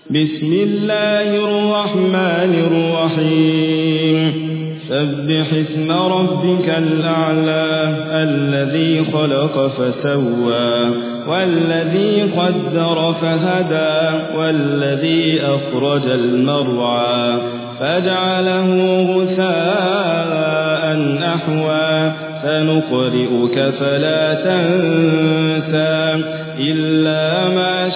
بسم الله الرحمن الرحيم سبح اسم ربك الأعلى الذي خلق فسوى والذي قدر فهدى والذي أخرج المرعى فجعله غثاء أحوى سنقرئك فلا تنسى إلا ما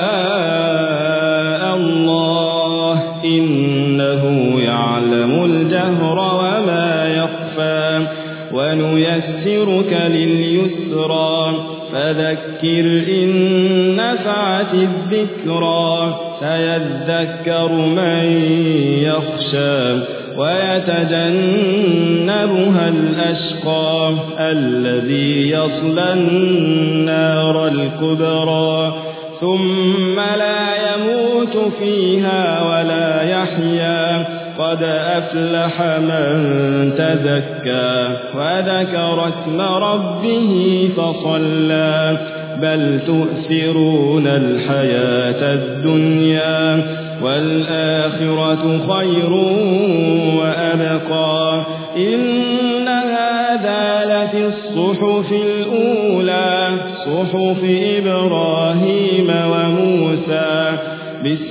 شاء الله إنه يعلم الجهر وما يخفى ونيسرك لليسرى فذكر إن نفعت الذكرى سيذكر من يخشى ويتجنبها الأشقى الذي يصلى النار الكبرى ثم لا يموت فيها ولا يحيا قد أفلح من تزكى وذكر اسم ربه فصلى بل تؤثرون الحياة الدنيا والآخرة خير وأبقى إن هذا لفي الصحف الأولى صحف إبراهيم وموسى